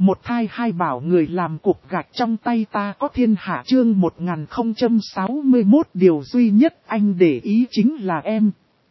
Một thai hai bảo người làm cục gạch trong tay ta có thiên hạ chương 1061 điều duy nhất anh để ý chính là em.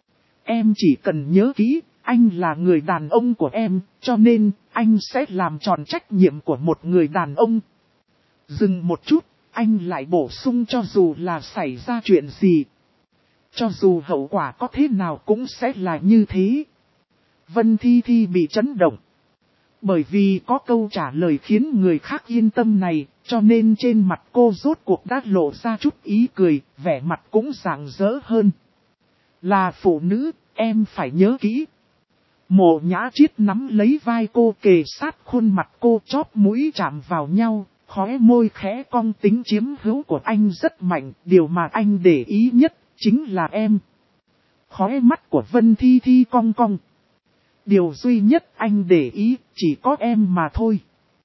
Em chỉ cần nhớ kỹ, anh là người đàn ông của em, cho nên anh sẽ làm tròn trách nhiệm của một người đàn ông. Dừng một chút, anh lại bổ sung cho dù là xảy ra chuyện gì. Cho dù hậu quả có thế nào cũng sẽ là như thế. Vân Thi Thi bị chấn động. Bởi vì có câu trả lời khiến người khác yên tâm này, cho nên trên mặt cô rốt cuộc đã lộ ra chút ý cười, vẻ mặt cũng rạng rỡ hơn. Là phụ nữ, em phải nhớ kỹ. Mộ Nhã Triết nắm lấy vai cô kề sát khuôn mặt cô, chóp mũi chạm vào nhau, khóe môi khẽ cong, tính chiếm hữu của anh rất mạnh, điều mà anh để ý nhất chính là em. Khóe mắt của Vân Thi Thi cong cong. Điều duy nhất anh để ý chỉ có em mà thôi.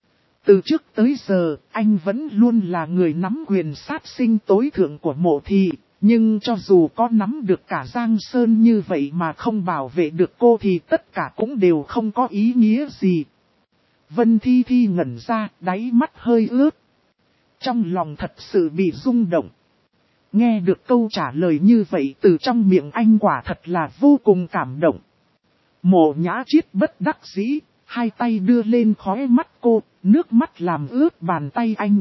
Từ trước tới giờ, anh vẫn luôn là người nắm quyền sát sinh tối thượng của Mộ thị. Nhưng cho dù có nắm được cả Giang Sơn như vậy mà không bảo vệ được cô thì tất cả cũng đều không có ý nghĩa gì. Vân Thi Thi ngẩn ra, đáy mắt hơi ướt. Trong lòng thật sự bị rung động. Nghe được câu trả lời như vậy từ trong miệng anh quả thật là vô cùng cảm động. Mộ Nhã Triết bất đắc dĩ, hai tay đưa lên khóe mắt cô, nước mắt làm ướt bàn tay anh.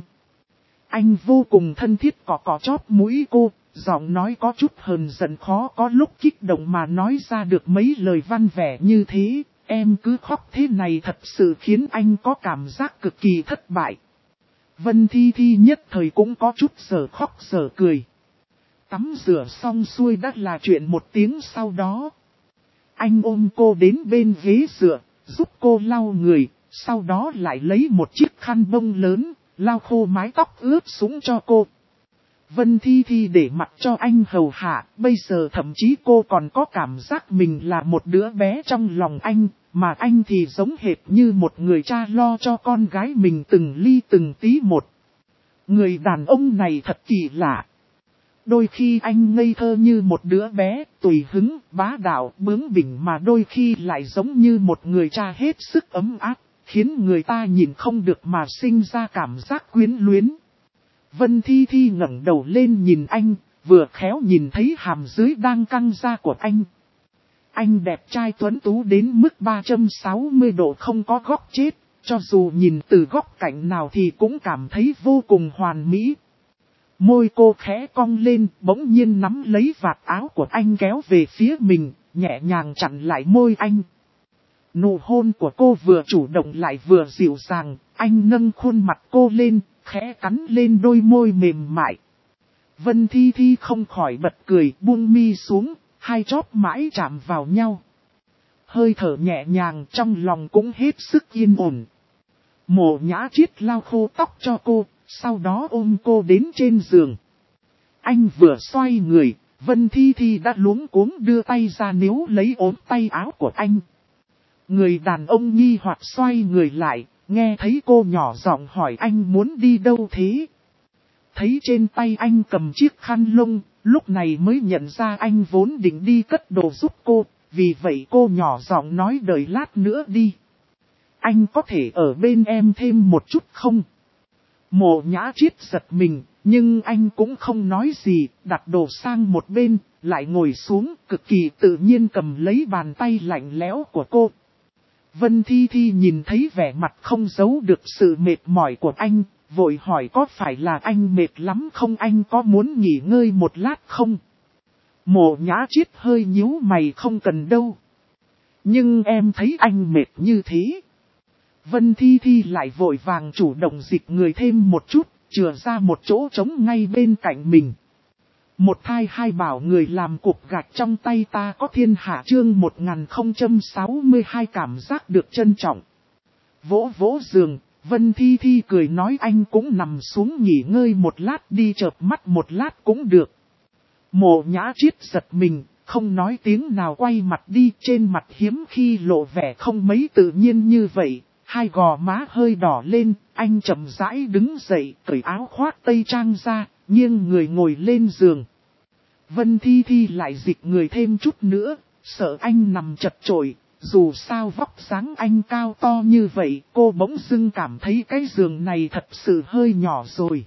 Anh vô cùng thân thiết cọ chóp mũi cô, giọng nói có chút hờn giận, khó có lúc kích động mà nói ra được mấy lời văn vẻ như thế. Em cứ khóc thế này thật sự khiến anh có cảm giác cực kỳ thất bại. Vân Thi Thi nhất thời cũng có chút giờ khóc giờ cười. Tắm rửa xong xuôi đã là chuyện một tiếng sau đó. Anh ôm cô đến bên ghế dựa, giúp cô lau người, sau đó lại lấy một chiếc khăn bông lớn, lau khô mái tóc ướt sũng cho cô. Vân Thi Thi để mặc cho anh hầu hạ, bây giờ thậm chí cô còn có cảm giác mình là một đứa bé trong lòng anh, mà anh thì giống hệt như một người cha lo cho con gái mình từng ly từng tí một. Người đàn ông này thật kỳ lạ. Đôi khi anh ngây thơ như một đứa bé, tùy hứng, bá đạo, bướng bỉnh, mà đôi khi lại giống như một người cha hết sức ấm áp, khiến người ta nhìn không được mà sinh ra cảm giác quyến luyến. Vân Thi Thi ngẩng đầu lên nhìn anh, vừa khéo nhìn thấy hàm dưới đang căng ra của anh. Anh đẹp trai tuấn tú đến mức 360 độ không có góc chết, cho dù nhìn từ góc cạnh nào thì cũng cảm thấy vô cùng hoàn mỹ. Môi cô khẽ cong lên, bỗng nhiên nắm lấy vạt áo của anh kéo về phía mình, nhẹ nhàng chặn lại môi anh. Nụ hôn của cô vừa chủ động lại vừa dịu dàng, anh nâng khuôn mặt cô lên, khẽ cắn lên đôi môi mềm mại. Vân Thi Thi không khỏi bật cười, buông mi xuống, hai chóp mãi chạm vào nhau. Hơi thở nhẹ nhàng, trong lòng cũng hết sức yên ổn. Mộ Nhã Triết lau khô tóc cho cô, sau đó ôm cô đến trên giường. Anh vừa xoay người, Vân Thi Thi đã luống cuống đưa tay ra níu lấy ốm tay áo của anh. Người đàn ông nghi hoặc xoay người lại, nghe thấy cô nhỏ giọng hỏi anh muốn đi đâu thế. Thấy trên tay anh cầm chiếc khăn lông, lúc này mới nhận ra anh vốn định đi cất đồ giúp cô, vì vậy cô nhỏ giọng nói đợi lát nữa đi. Anh có thể ở bên em thêm một chút không? Mộ Nhã Triết giật mình, nhưng anh cũng không nói gì, đặt đồ sang một bên, lại ngồi xuống, cực kỳ tự nhiên cầm lấy bàn tay lạnh lẽo của cô. Vân Thi Thi nhìn thấy vẻ mặt không giấu được sự mệt mỏi của anh, vội hỏi có phải là anh mệt lắm không, anh có muốn nghỉ ngơi một lát không? Mộ Nhã Triết hơi nhíu mày, không cần đâu. Nhưng em thấy anh mệt như thế. Vân Thi Thi lại vội vàng chủ động dịch người thêm một chút, chừa ra một chỗ trống ngay bên cạnh mình. Một thai hai bảo người làm cục gạch trong tay ta có thiên hạ chương 1062 cảm giác được trân trọng. Vỗ vỗ giường, Vân Thi Thi cười nói anh cũng nằm xuống nghỉ ngơi một lát đi, chợp mắt một lát cũng được. Mộ Nhã Triết giật mình, không nói tiếng nào quay mặt đi, trên mặt hiếm khi lộ vẻ không mấy tự nhiên như vậy. Hai gò má hơi đỏ lên, anh chậm rãi đứng dậy, cởi áo khoác tây trang ra, nghiêng người ngồi lên giường. Vân Thi Thi lại dịch người thêm chút nữa, sợ anh nằm chật chội, dù sao vóc dáng anh cao to như vậy, cô bỗng dưng cảm thấy cái giường này thật sự hơi nhỏ rồi.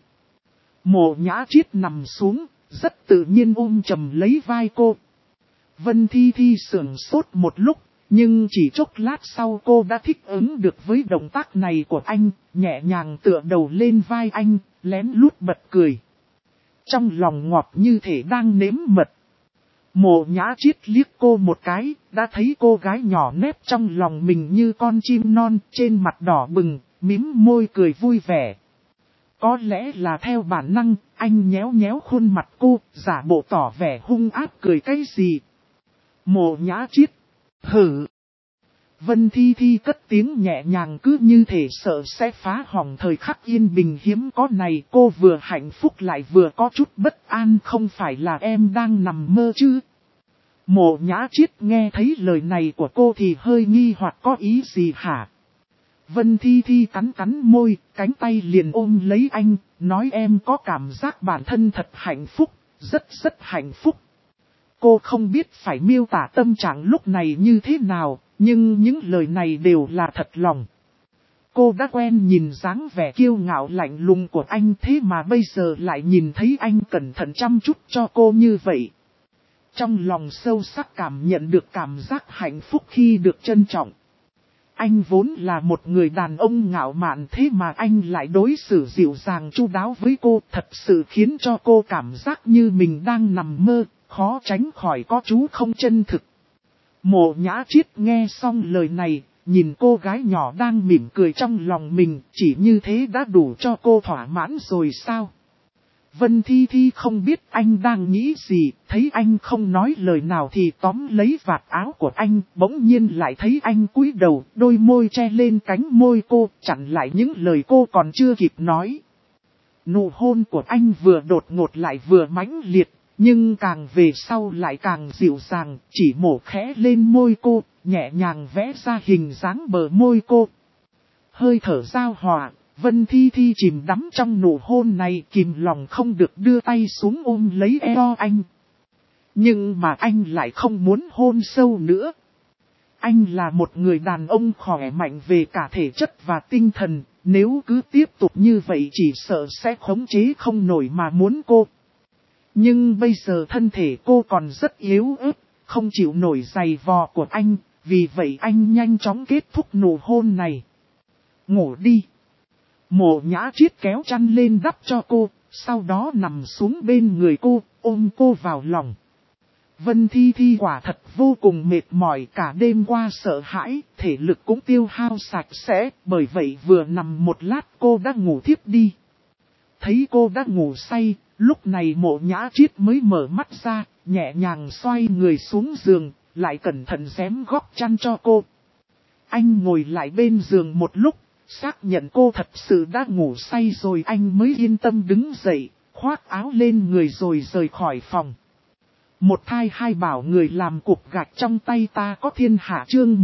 Mộ Nhã Triết nằm xuống, rất tự nhiên ôm chầm lấy vai cô. Vân Thi Thi sửng sốt một lúc, nhưng chỉ chốc lát sau cô đã thích ứng được với động tác này của anh, nhẹ nhàng tựa đầu lên vai anh, lén lút bật cười. Trong lòng ngọt như thể đang nếm mật. Mộ Nhã Triết liếc cô một cái, đã thấy cô gái nhỏ nép trong lòng mình như con chim non, trên mặt đỏ bừng, mím môi cười vui vẻ. Có lẽ là theo bản năng, anh nhéo nhéo khuôn mặt cô, giả bộ tỏ vẻ hung ác cười cái gì. Mộ Nhã Triết, hử. Vân Thi Thi cất tiếng nhẹ nhàng cứ như thể sợ sẽ phá hỏng thời khắc yên bình hiếm có này. Cô vừa hạnh phúc lại vừa có chút bất an, không phải là em đang nằm mơ chứ. Mộ Nhã Triết nghe thấy lời này của cô thì hơi nghi hoặc có ý gì hả? Vân Thi Thi cắn cắn môi, cánh tay liền ôm lấy anh, nói em có cảm giác bản thân thật hạnh phúc, rất hạnh phúc. Cô không biết phải miêu tả tâm trạng lúc này như thế nào, nhưng những lời này đều là thật lòng. Cô đã quen nhìn dáng vẻ kiêu ngạo lạnh lùng của anh, thế mà bây giờ lại nhìn thấy anh cẩn thận chăm chút cho cô như vậy. Trong lòng sâu sắc cảm nhận được cảm giác hạnh phúc khi được trân trọng. Anh vốn là một người đàn ông ngạo mạn, thế mà anh lại đối xử dịu dàng chu đáo với cô, thật sự khiến cho cô cảm giác như mình đang nằm mơ, khó tránh khỏi có chú không chân thực. Mộ Nhã Triết nghe xong lời này, nhìn cô gái nhỏ đang mỉm cười trong lòng mình, chỉ như thế đã đủ cho cô thỏa mãn rồi sao? Vân Thi Thi không biết anh đang nghĩ gì, thấy anh không nói lời nào thì tóm lấy vạt áo của anh, bỗng nhiên lại thấy anh cúi đầu, đôi môi che lên cánh môi cô, chặn lại những lời cô còn chưa kịp nói. Nụ hôn của anh vừa đột ngột lại vừa mãnh liệt, nhưng càng về sau lại càng dịu dàng, chỉ mổ khẽ lên môi cô, nhẹ nhàng vẽ ra hình dáng bờ môi cô. Hơi thở giao hòa. Vân Thi Thi chìm đắm trong nụ hôn này, kìm lòng không được đưa tay xuống ôm lấy eo anh. Nhưng mà anh lại không muốn hôn sâu nữa. Anh là một người đàn ông khỏe mạnh về cả thể chất và tinh thần, nếu cứ tiếp tục như vậy chỉ sợ sẽ khống chế không nổi mà muốn cô. Nhưng bây giờ thân thể cô còn rất yếu ớt, không chịu nổi giày vò của anh, vì vậy anh nhanh chóng kết thúc nụ hôn này. Ngủ đi. Mộ Nhã Triết kéo chăn lên đắp cho cô, sau đó nằm xuống bên người cô, ôm cô vào lòng. Vân Thi Thi quả thật vô cùng mệt mỏi, cả đêm qua sợ hãi, thể lực cũng tiêu hao sạch sẽ, bởi vậy vừa nằm một lát cô đã ngủ thiếp đi. Thấy cô đã ngủ say, lúc này Mộ Nhã Triết mới mở mắt ra, nhẹ nhàng xoay người xuống giường, lại cẩn thận xém góc chăn cho cô. Anh ngồi lại bên giường một lúc. Xác nhận cô thật sự đã ngủ say rồi anh mới yên tâm đứng dậy, khoác áo lên người rồi rời khỏi phòng. Một thai hai bảo người làm cục gạch trong tay ta có thiên hạ chương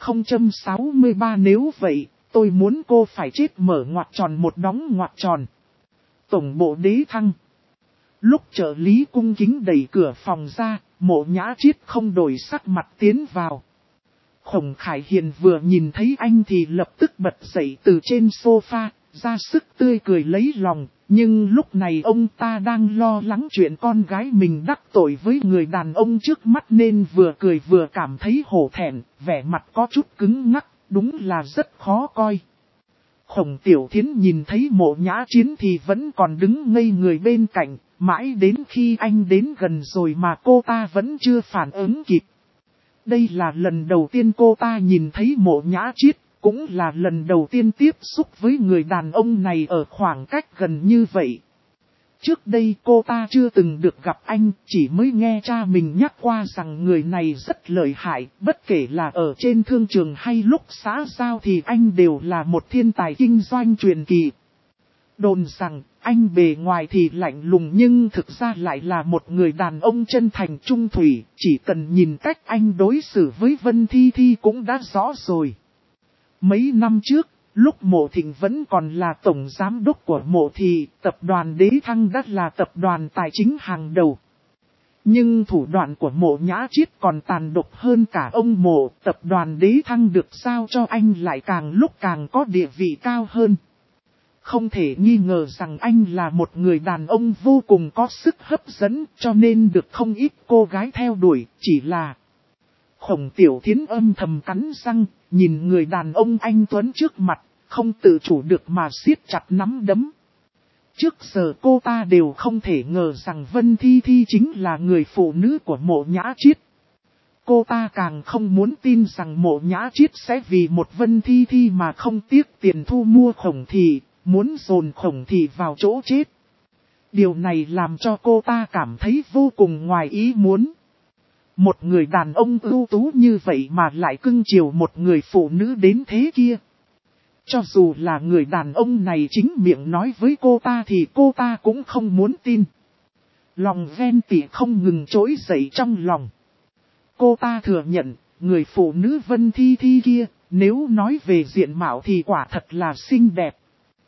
1063 nếu vậy, tôi muốn cô phải chết mở ngoặc tròn một đóng ngoặc tròn. Tổng bộ Đế Thăng. Lúc trợ lý cung kính đẩy cửa phòng ra, Mộ Nhã Triết không đổi sắc mặt tiến vào. Khổng Khải Hiền vừa nhìn thấy anh thì lập tức bật dậy từ trên sofa, ra sức tươi cười lấy lòng, nhưng lúc này ông ta đang lo lắng chuyện con gái mình đắc tội với người đàn ông trước mắt nên vừa cười vừa cảm thấy hổ thẹn, vẻ mặt có chút cứng ngắc, đúng là rất khó coi. Khổng Tiểu Thiến nhìn thấy Mộ Nhã Chiến thì vẫn còn đứng ngây người bên cạnh, mãi đến khi anh đến gần rồi mà cô ta vẫn chưa phản ứng kịp. Đây là lần đầu tiên cô ta nhìn thấy Mộ Nhã Triết, cũng là lần đầu tiên tiếp xúc với người đàn ông này ở khoảng cách gần như vậy. Trước đây cô ta chưa từng được gặp anh, chỉ mới nghe cha mình nhắc qua rằng người này rất lợi hại, bất kể là ở trên thương trường hay lúc xã giao thì anh đều là một thiên tài kinh doanh truyền kỳ. Đồn rằng, anh bề ngoài thì lạnh lùng nhưng thực ra lại là một người đàn ông chân thành trung thủy, chỉ cần nhìn cách anh đối xử với Vân Thi Thi cũng đã rõ rồi. Mấy năm trước, lúc Mộ Thịnh vẫn còn là tổng giám đốc của Mộ Thị, tập đoàn Đế Thăng đã là tập đoàn tài chính hàng đầu. Nhưng thủ đoạn của Mộ Nhã Chiết còn tàn độc hơn cả ông Mộ, tập đoàn Đế Thăng được giao cho anh lại càng lúc càng có địa vị cao hơn. Không thể nghi ngờ rằng anh là một người đàn ông vô cùng có sức hấp dẫn, cho nên được không ít cô gái theo đuổi, chỉ là Khổng Tiểu Thiến âm thầm cắn răng, nhìn người đàn ông anh tuấn trước mặt, không tự chủ được mà siết chặt nắm đấm. Trước giờ cô ta đều không thể ngờ rằng Vân Thi Thi chính là người phụ nữ của Mộ Nhã Chiết. Cô ta càng không muốn tin rằng Mộ Nhã Chiết sẽ vì một Vân Thi Thi mà không tiếc tiền thu mua Khổng Thị, muốn dồn Khổng Thị vào chỗ chết. Điều này làm cho cô ta cảm thấy vô cùng ngoài ý muốn. Một người đàn ông ưu tú như vậy mà lại cưng chiều một người phụ nữ đến thế kia. Cho dù là người đàn ông này chính miệng nói với cô ta thì cô ta cũng không muốn tin. Lòng ghen tị không ngừng trỗi dậy trong lòng. Cô ta thừa nhận, người phụ nữ Vân Thi Thi kia, nếu nói về diện mạo thì quả thật là xinh đẹp.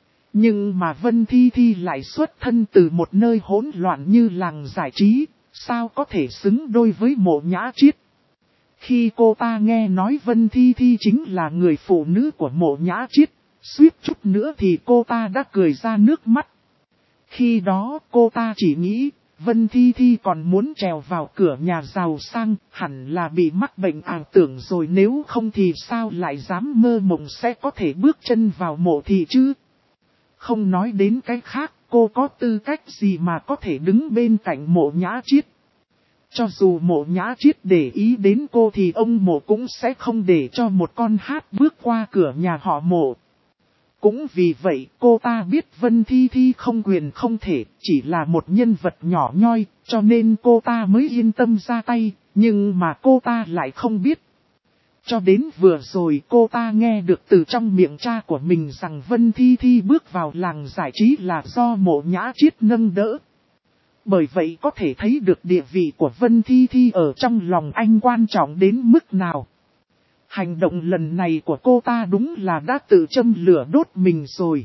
Nhưng mà Vân Thi Thi lại xuất thân từ một nơi hỗn loạn như làng giải trí, sao có thể xứng đôi với Mộ Nhã Chiết. Khi cô ta nghe nói Vân Thi Thi chính là người phụ nữ của Mộ Nhã Chiết, suýt chút nữa thì cô ta đã cười ra nước mắt. Khi đó cô ta chỉ nghĩ, Vân Thi Thi còn muốn trèo vào cửa nhà giàu sang, hẳn là bị mắc bệnh ảo tưởng rồi, nếu không thì sao lại dám mơ mộng sẽ có thể bước chân vào Mộ thị chứ. Không nói đến cái khác, cô có tư cách gì mà có thể đứng bên cạnh Mộ Nhã Chiết. Cho dù Mộ Nhã Chiết để ý đến cô thì ông Mộ cũng sẽ không để cho một con hát bước qua cửa nhà họ Mộ. Cũng vì vậy cô ta biết Vân Thi Thi không quyền không thể, chỉ là một nhân vật nhỏ nhoi, cho nên cô ta mới yên tâm ra tay, nhưng mà cô ta lại không biết. Cho đến vừa rồi cô ta nghe được từ trong miệng cha của mình rằng Vân Thi Thi bước vào làng giải trí là do Mộ Nhã Chiết nâng đỡ. Bởi vậy có thể thấy được địa vị của Vân Thi Thi ở trong lòng anh quan trọng đến mức nào. Hành động lần này của cô ta đúng là đã tự châm lửa đốt mình rồi.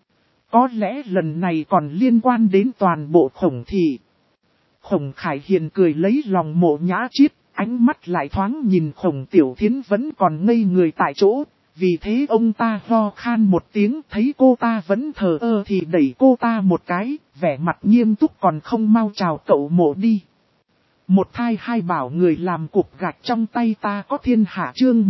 Có lẽ lần này còn liên quan đến toàn bộ Khổng thị. Khổng Khải Hiền cười lấy lòng Mộ Nhã Chiết, ánh mắt lại thoáng nhìn Khổng Tiểu Thiến vẫn còn ngây người tại chỗ. Vì thế ông ta ho khan một tiếng, thấy cô ta vẫn thờ ơ thì đẩy cô ta một cái, vẻ mặt nghiêm túc còn không mau chào cậu Mộ đi. Một thai hai bảo người làm cục gạch trong tay ta có thiên hạ chương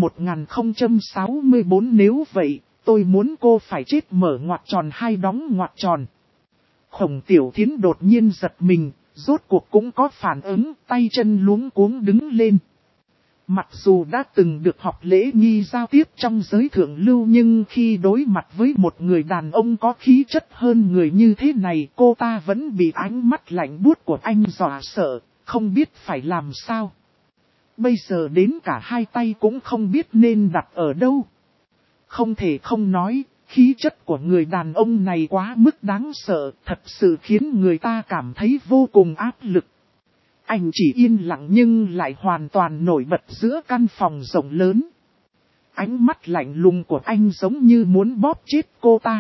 1064, nếu vậy, tôi muốn cô phải chết mở ngoặc tròn hay đóng ngoặc tròn. Khổng Tiểu Thiến đột nhiên giật mình, rốt cuộc cũng có phản ứng, tay chân luống cuống đứng lên. Mặc dù đã từng được học lễ nghi giao tiếp trong giới thượng lưu, nhưng khi đối mặt với một người đàn ông có khí chất hơn người như thế này, cô ta vẫn bị ánh mắt lạnh buốt của anh dọa sợ, không biết phải làm sao. Bây giờ đến cả hai tay cũng không biết nên đặt ở đâu. Không thể không nói, khí chất của người đàn ông này quá mức đáng sợ, thật sự khiến người ta cảm thấy vô cùng áp lực. Anh chỉ yên lặng nhưng lại hoàn toàn nổi bật giữa căn phòng rộng lớn. Ánh mắt lạnh lùng của anh giống như muốn bóp chết cô ta.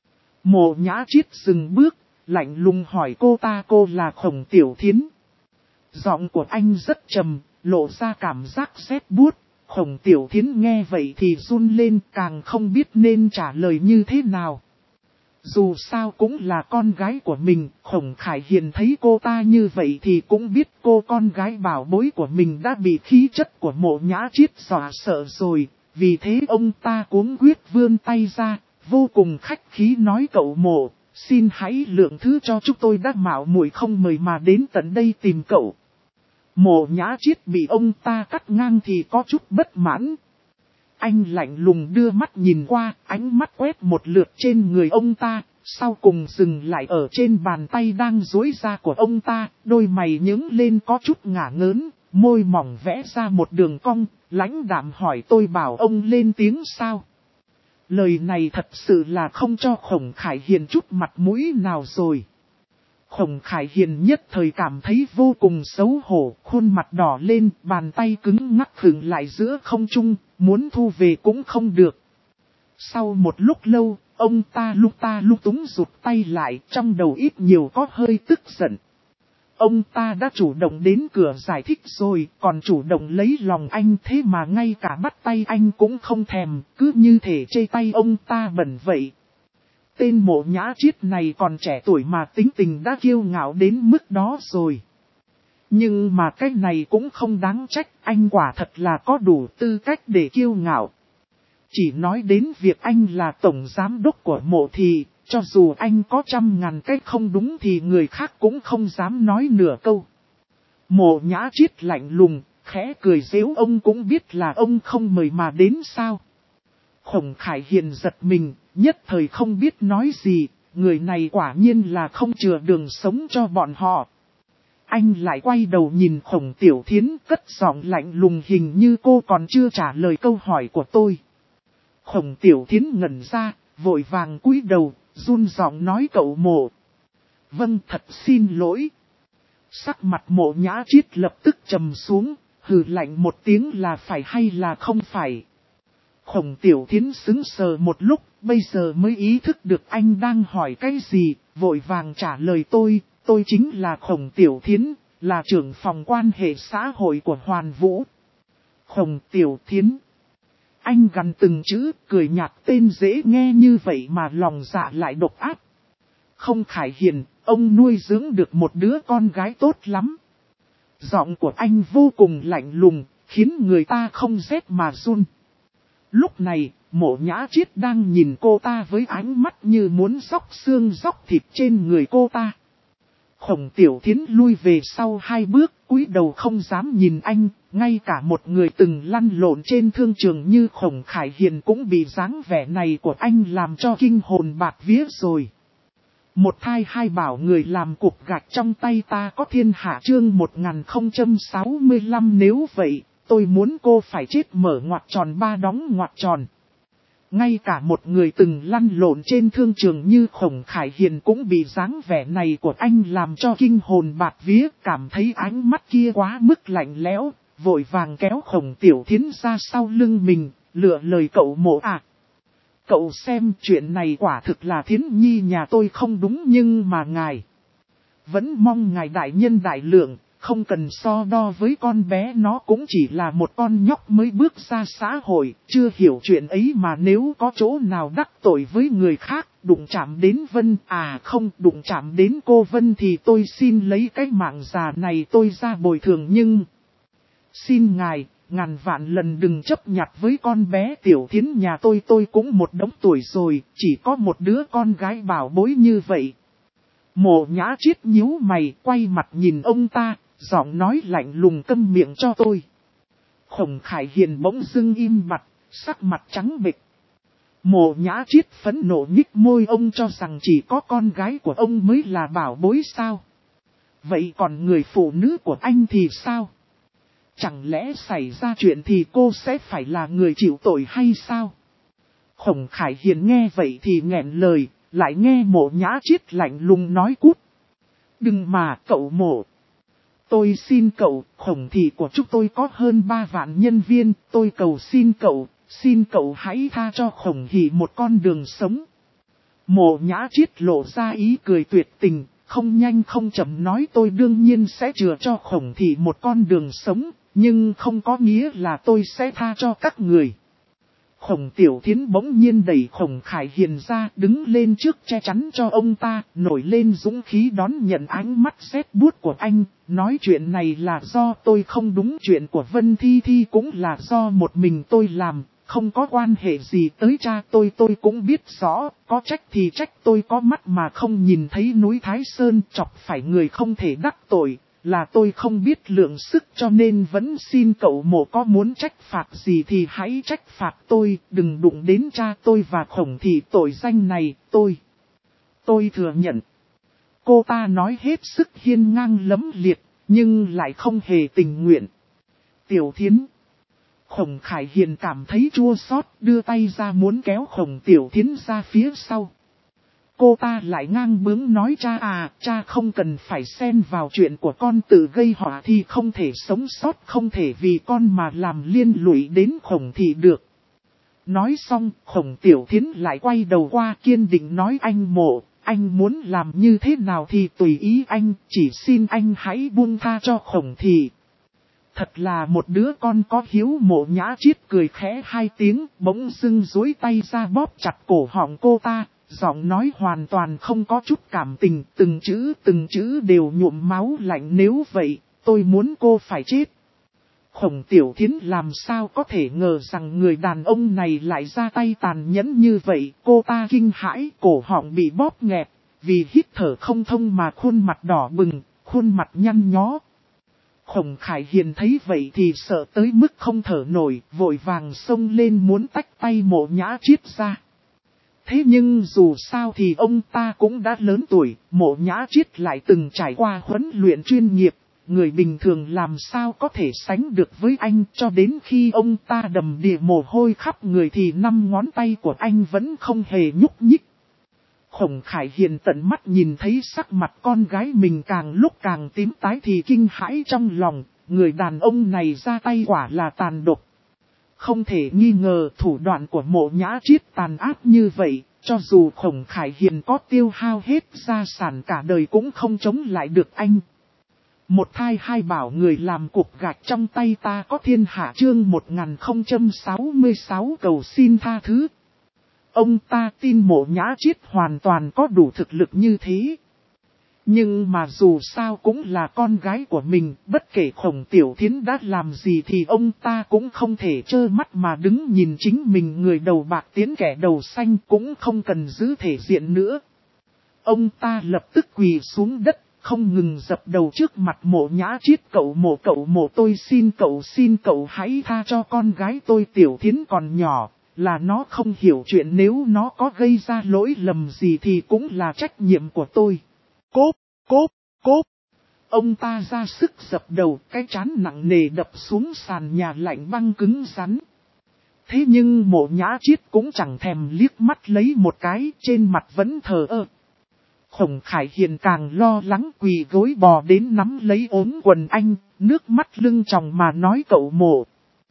Mộ Nhã Chiết dừng bước, lạnh lùng hỏi cô ta cô là Khổng Tiểu Thiến. Giọng của anh rất trầm, lộ ra cảm giác rét buốt. Khổng Tiểu Thiến nghe vậy thì run lên, càng không biết nên trả lời như thế nào. Dù sao cũng là con gái của mình, Khổng Khải Hiền thấy cô ta như vậy thì cũng biết cô con gái bảo bối của mình đã bị khí chất của Mộ Nhã Chiết dọa sợ rồi. Vì thế ông ta cuống quyết vươn tay ra, vô cùng khách khí nói cậu Mộ, xin hãy lượng thứ cho chúng tôi đã mạo muội không mời mà đến tận đây tìm cậu. Mộ Nhã Chiết bị ông ta cắt ngang thì có chút bất mãn. Anh lạnh lùng đưa mắt nhìn qua, ánh mắt quét một lượt trên người ông ta, sau cùng dừng lại ở trên bàn tay đang duỗi ra của ông ta, đôi mày nhướng lên có chút ngả ngớn, môi mỏng vẽ ra một đường cong, lãnh đạm hỏi tôi bảo ông lên tiếng sao. Lời này thật sự là không cho Khổng Khải Hiền chút mặt mũi nào rồi. Khổng Khải Hiền nhất thời cảm thấy vô cùng xấu hổ, khuôn mặt đỏ lên, bàn tay cứng ngắc khựng lại giữa không trung, muốn thu về cũng không được. Sau một lúc lâu, ông ta lúc túng rụt tay lại, trong đầu ít nhiều có hơi tức giận. ông ta đã chủ động đến cửa giải thích rồi, còn chủ động lấy lòng anh, thế mà ngay cả bắt tay anh cũng không thèm, cứ như thể chê tay ông ta bẩn vậy. Tên Mộ Nhã Chiết này còn trẻ tuổi mà tính tình đã kiêu ngạo đến mức đó rồi. Nhưng mà cái này cũng không đáng trách, anh quả thật là có đủ tư cách để kiêu ngạo. Chỉ nói đến việc anh là tổng giám đốc của Mộ thì, cho dù anh có 100.000 cái không đúng thì người khác cũng không dám nói nửa câu. Mộ Nhã Chiết lạnh lùng, khẽ cười giễu, ông cũng biết là ông không mời mà đến sao. Khổng Khải Hiền giật mình, nhất thời không biết nói gì, người này quả nhiên là không chừa đường sống cho bọn họ. Anh lại quay đầu nhìn Khổng Tiểu Thiến, cất giọng lạnh lùng, hình như cô còn chưa trả lời câu hỏi của tôi. Khổng Tiểu Thiến ngẩn ra, vội vàng cúi đầu, run giọng nói cậu Mộ. Vâng, thật xin lỗi. Sắc mặt Mộ Nhã Chiết lập tức trầm xuống, hừ lạnh một tiếng là phải hay là không phải. Khổng Tiểu Thiến sững sờ một lúc, bây giờ mới ý thức được anh đang hỏi cái gì, vội vàng trả lời tôi chính là Khổng Tiểu Thiến, là trưởng phòng quan hệ xã hội của Hoàn Vũ. Khổng Tiểu Thiến. Anh gằn từng chữ, cười nhạt, tên dễ nghe như vậy mà lòng dạ lại độc ác. Không Khải Hiền, ông nuôi dưỡng được một đứa con gái tốt lắm. Giọng của anh vô cùng lạnh lùng, khiến người ta không rét mà run. Lúc này, Mộ Nhã Chiết đang nhìn cô ta với ánh mắt như muốn xóc xương xóc thịt trên người cô ta. Khổng Tiểu Thiến lui về sau 2 bước, cúi đầu không dám nhìn anh, ngay cả một người từng lăn lộn trên thương trường như Khổng Khải Hiền cũng bị dáng vẻ này của anh làm cho kinh hồn bạt vía rồi. Một thai hai bảo người làm cục gạch trong tay ta có thiên hạ, chương 1065, nếu vậy, tôi muốn cô phải chết mở ngoặc tròn 3 đóng ngoặc tròn. Ngay cả một người từng lăn lộn trên thương trường như Khổng Khải Hiền cũng bị dáng vẻ này của anh làm cho kinh hồn bạt vía, cảm thấy ánh mắt kia quá mức lạnh lẽo, vội vàng kéo Khổng Tiểu Thiến ra sau lưng mình, lựa lời cậu Mộ à. Cậu xem, chuyện này quả thực là Thiến Nhi nhà tôi không đúng, nhưng mà ngài vẫn mong ngài đại nhân đại lượng, không cần so đo với con bé, nó cũng chỉ là một con nhóc mới bước ra xã hội, chưa hiểu chuyện ấy mà nếu có chỗ nào đắc tội với người khác, đụng chạm đến Vân, không đụng chạm đến cô Vân thì tôi xin lấy cái mạng già này tôi ra bồi thường, nhưng xin ngài, ngàn vạn lần đừng chấp nhặt với con bé Tiểu Thiến nhà tôi cũng một đống tuổi rồi, chỉ có một đứa con gái bảo bối như vậy. Mộ Nhã Chiết nhíu mày, quay mặt nhìn ông ta, giọng nói lạnh lùng, câm miệng cho tôi. Khổng Khải Hiền bỗng dưng im bặt, sắc mặt trắng bệch. Mộ Nhã Chiết phẫn nộ nhích môi, ông cho rằng chỉ có con gái của ông mới là bảo bối sao? Vậy còn người phụ nữ của anh thì sao? Chẳng lẽ xảy ra chuyện thì cô sẽ phải là người chịu tội hay sao? Khổng Khải Hiền nghe vậy thì nghẹn lời, lại nghe Mộ Nhã Chiết lạnh lùng nói cút. Đừng mà cậu Mộ. Tôi xin cậu, Khổng thị của chúng tôi có hơn 3 vạn nhân viên, tôi cầu xin cậu hãy tha cho Khổng Hỷ một con đường sống. Mộ Nhã Chiết lộ ra ý cười tuyệt tình, không nhanh không chậm nói, tôi đương nhiên sẽ chừa cho Khổng thị một con đường sống, nhưng không có nghĩa là tôi sẽ tha cho các người. Khổng Tiểu Thiến bỗng nhiên đẩy Khổng Khải Hiền ra, đứng lên trước che chắn cho ông ta, nổi lên dũng khí đón nhận ánh mắt rét buốt của anh, nói chuyện này là do tôi không đúng, chuyện của Vân Thi Thi cũng là do một mình tôi làm, không có quan hệ gì tới cha tôi cũng biết rõ, có trách thì trách tôi có mắt mà không nhìn thấy núi Thái Sơn, chọc phải người không thể đắc tội. Là tôi không biết lượng sức, cho nên vẫn xin cậu Mộ có muốn trách phạt gì thì hãy trách phạt tôi, đừng đụng đến cha tôi và Khổng thị, tội danh này, tôi thừa nhận. Cô ta nói hết sức hiên ngang lẫm liệt, nhưng lại không hề tình nguyện. Tiểu Thiến. Khổng Khải Hiền cảm thấy chua xót, đưa tay ra muốn kéo Khổng Tiểu Thiến ra phía sau. Cô ta lại ngang bướng nói, cha không cần phải xen vào chuyện của con, tự gây họa thì không thể sống sót, không thể vì con mà làm liên lụy đến Khổng thị được. Nói xong, Khổng Tiểu Thiến lại quay đầu qua kiên định nói, anh muốn làm như thế nào thì tùy ý anh, chỉ xin anh hãy buông tha cho Khổng Thị. Thật là một đứa con có hiếu. Mộ Nhã Chiết cười khẽ hai tiếng, bỗng dưng duỗi tay ra bóp chặt cổ họng cô ta, giọng nói hoàn toàn không có chút cảm tình, từng chữ đều nhuộm máu lạnh. Nếu vậy, tôi muốn cô phải chết. Khổng Tiểu Thiến làm sao có thể ngờ rằng người đàn ông này lại ra tay tàn nhẫn như vậy. Cô ta kinh hãi, cổ họng bị bóp nghẹt, vì hít thở không thông mà khuôn mặt đỏ bừng, khuôn mặt nhăn nhó. Khổng Khải Hiền thấy vậy thì sợ tới mức không thở nổi, vội vàng xông lên muốn tách tay Mộ Nhã Chiết ra. Thế nhưng dù sao thì ông ta cũng đã lớn tuổi, Mộ Nhã Chiết lại từng trải qua huấn luyện chuyên nghiệp, người bình thường làm sao có thể sánh được với anh. Cho đến khi ông ta đầm đìa mồ hôi khắp người thì 5 ngón tay của anh vẫn không hề nhúc nhích. Khổng Khải Hiền tận mắt nhìn thấy sắc mặt con gái mình càng lúc càng tím tái thì kinh hãi trong lòng, người đàn ông này ra tay quả là tàn độc. Không thể nghi ngờ thủ đoạn của Mộ Nhã Chiết tàn ác như vậy, cho dù Khổng Khải Hiền có tiêu hao hết gia sản cả đời cũng không chống lại được anh. Một thai hai bảo người làm cục gạch trong tay ta có thiên hạ. Chương 1066 cầu xin tha thứ. Ông ta tin Mộ Nhã Chiết hoàn toàn có đủ thực lực như thế. Nhưng mà dù sao cũng là con gái của mình, bất kể Khổng Tiểu Thiến đã làm gì thì ông ta cũng không thể trơ mắt mà đứng nhìn chính mình người đầu bạc tiến kẻ đầu xanh, cũng không cần giữ thể diện nữa. Ông ta lập tức quỳ xuống đất, không ngừng dập đầu trước mặt Mộ Nhã Chiết. Cậu mộ tôi xin cậu hãy tha cho con gái tôi. Tiểu Thiến còn nhỏ, là nó không hiểu chuyện, nếu nó có gây ra lỗi lầm gì thì cũng là trách nhiệm của tôi. Cốp. Ông ta ra sức dập đầu, cái trán nặng nề đập xuống sàn nhà lạnh băng cứng rắn. Thế nhưng Mộ Nhã Chiết cũng chẳng thèm liếc mắt lấy một cái, trên mặt vẫn thờ ơ. Khổng Khải Hiền càng lo lắng, quỳ gối bò đến nắm lấy ốm quần anh, nước mắt lưng tròng mà nói: cậu Mộ,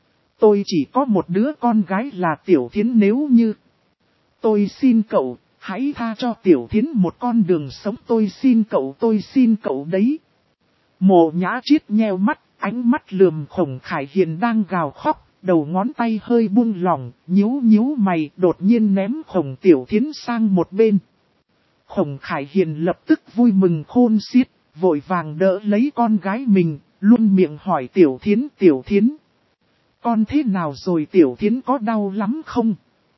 tôi chỉ có một đứa con gái là Tiểu Thiến, nếu như tôi xin cậu, hãy tha cho Tiểu Thiến một con đường sống. Tôi xin cậu đấy. Mộ Nhã Chiết nheo mắt, ánh mắt lườm Khổng Khải Hiền đang gào khóc, đầu ngón tay hơi buông lỏng, nhíu mày, đột nhiên ném Khổng Tiểu Thiến sang một bên. Khổng Khải Hiền lập tức vui mừng khôn xiết, vội vàng đỡ lấy con gái mình, luôn miệng hỏi: Tiểu Thiến, con thế nào rồi? Tiểu Thiến có đau lắm không?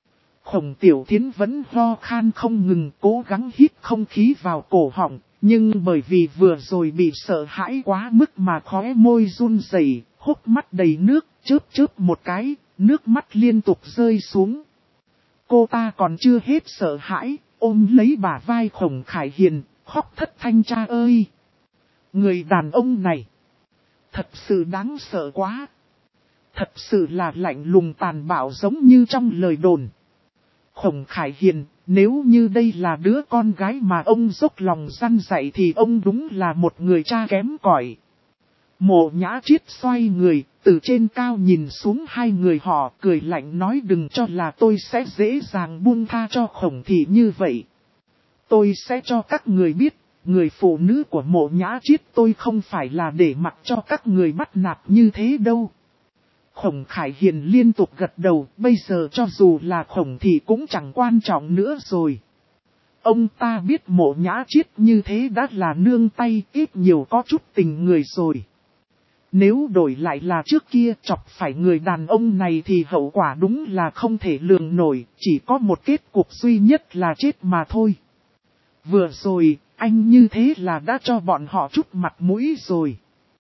Khổng Tiểu Thiến vẫn ho khan không ngừng, cố gắng hít không khí vào cổ họng, nhưng bởi vì vừa rồi bị sợ hãi quá mức mà khóe môi run rẩy, hốc mắt đầy nước, chớp một cái, nước mắt liên tục rơi xuống. Cô ta còn chưa hết sợ hãi, ôm lấy bả vai Khổng Khải Hiền, khóc thất thanh: cha ơi! Người đàn ông này thật sự đáng sợ quá. Thật sự là lạnh lùng tàn bạo giống như trong lời đồn. Khổng Khải Hiền, nếu như đây là đứa con gái mà ông dốc lòng răn dạy thì ông đúng là một người cha kém cỏi. Mộ Nhã Chiết xoay người, từ trên cao nhìn xuống hai người họ, cười lạnh nói: đừng cho là tôi sẽ dễ dàng buông tha cho Khổng Thị như vậy. Tôi sẽ cho các người biết, người phụ nữ của Mộ Nhã Chiết tôi không phải là để mặc cho các người bắt nạt như thế đâu. Khổng Khải Hiền liên tục gật đầu, bây giờ cho dù là Khổng Thị cũng chẳng quan trọng nữa rồi. Ông ta biết Mộ Nhã Chiết như thế đã là nương tay, ít nhiều có chút tình người rồi. Nếu đổi lại là trước kia chọc phải người đàn ông này thì hậu quả đúng là không thể lường nổi, chỉ có một kết cục duy nhất là chết mà thôi. Vừa rồi, anh như thế là đã cho bọn họ chút mặt mũi rồi.